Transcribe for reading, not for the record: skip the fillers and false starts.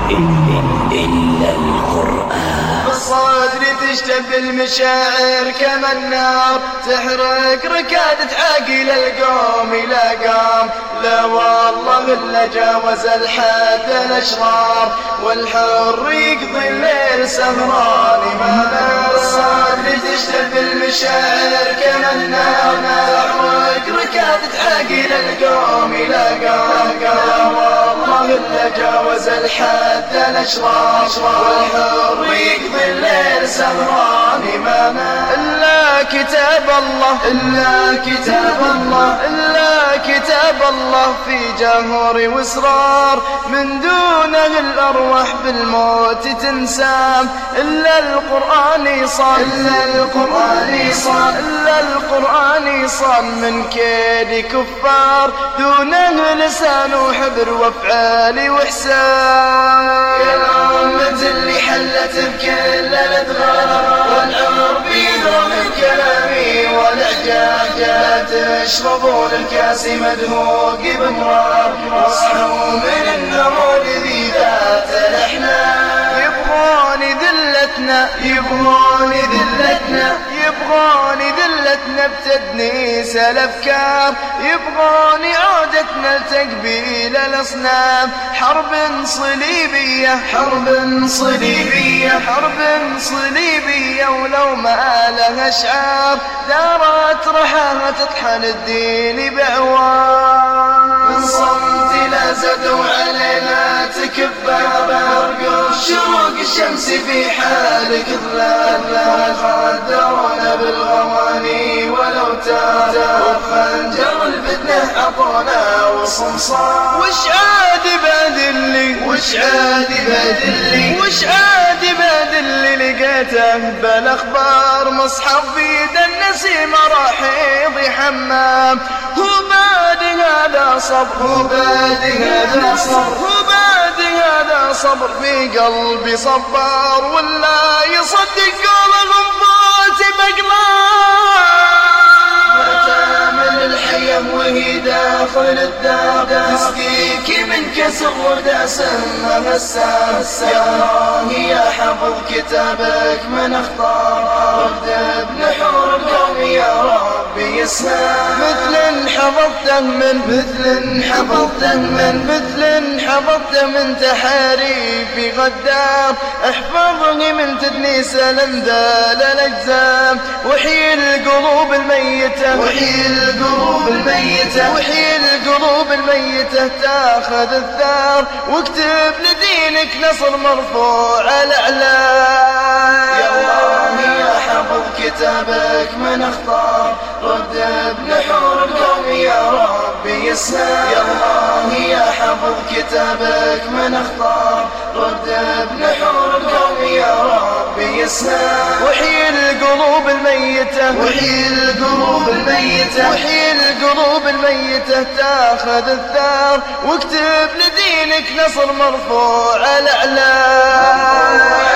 إلا القرآن. بالصدر تشتب المشاعر كما النار، تحرق ركادة عاقل القوم إلى قام. لا والله إلا جاوز الحد الأشرار، والحر يقضي الليل سهران إماما. بالصدر تشتب المشاعر كما النار، تحرق ركادة عاقل القوم إلى قام. لا والله إلا جاوز الحد الأشرار، والحر يقضي الليل سهران إماما. إلا كتاب الله، إلا كتاب الله، إلا كتاب الله في جهر وإصرار، من دونه الأرواح بالموت تنسام. إلا القرآن صان، إلا القرآن صان، إلا القرآن صان من كيد كفار، دونه لسان وحبر وافعال وإحسان. يا الأمة اللي حلت بكل الأدغال، والعمر بيدرى من كلامي والإعجاب، لا تشربون الكاس مدهوق بمرار، واصحوا من النمور ذي ذات الأحلام. يبغون ذلتنا، يبغون ذلتنا، يبغون ذلتنا بتدنيس الأفكار، يبغون عودتنا لتقبيل الأصنام. حرب صليبية، حرب صليبية، حرب صليبية، ولو ما لها أشعار، دارت رحاها تطحن الدين بأعوام. من صمت لا زادوا علينا تكبابا، شروق الشمس في حال إضلال، خدرونا بالغواني والأوتاد، وخنجر الفتنة عطونا وصمصار. وش عاد بعد اللي، وش عاد بعد اللي، وش عاد بعد اللي لقيته بالأخبار، مصحف بيد النسيم راحيض حمام. هو بعد هذا صبر، هو بعد هذا صبر، هو بعد هذا صبر في قلبي صبار، ولا يصدق قولهم فوت مقلار. متى من الحيم وهي داخل الدار، تسقيك من كسر وداس مساس. يا الله يا حفظ كتابك من اختار، واكتب نحور القوم يا ربي يسمع. مثل حفظته من، مثل حفظته من، مثل حفظته من تحاريف غدار، احفظني من تدنيس الأندال الأجزام. وحي القلوب الميتة، وحي القلوب الميتة، وحي القلوب الميتة تاخذ الثار، واكتب لدينك نصر مرفوع الأعلام. يا الله يا حفظ كتابك من اختار، رد بنحور القوم يا ربي يسمع. يا الله يا حفظ كتابك من اختار، رد بنحور القوم يا ربي يسمع. وحي القلوب الميتة، وحي القلوب الميتة، وحي القلوب الميتة تاخذ الثار، واكتب لدينك نصر مرفوع الأعلام.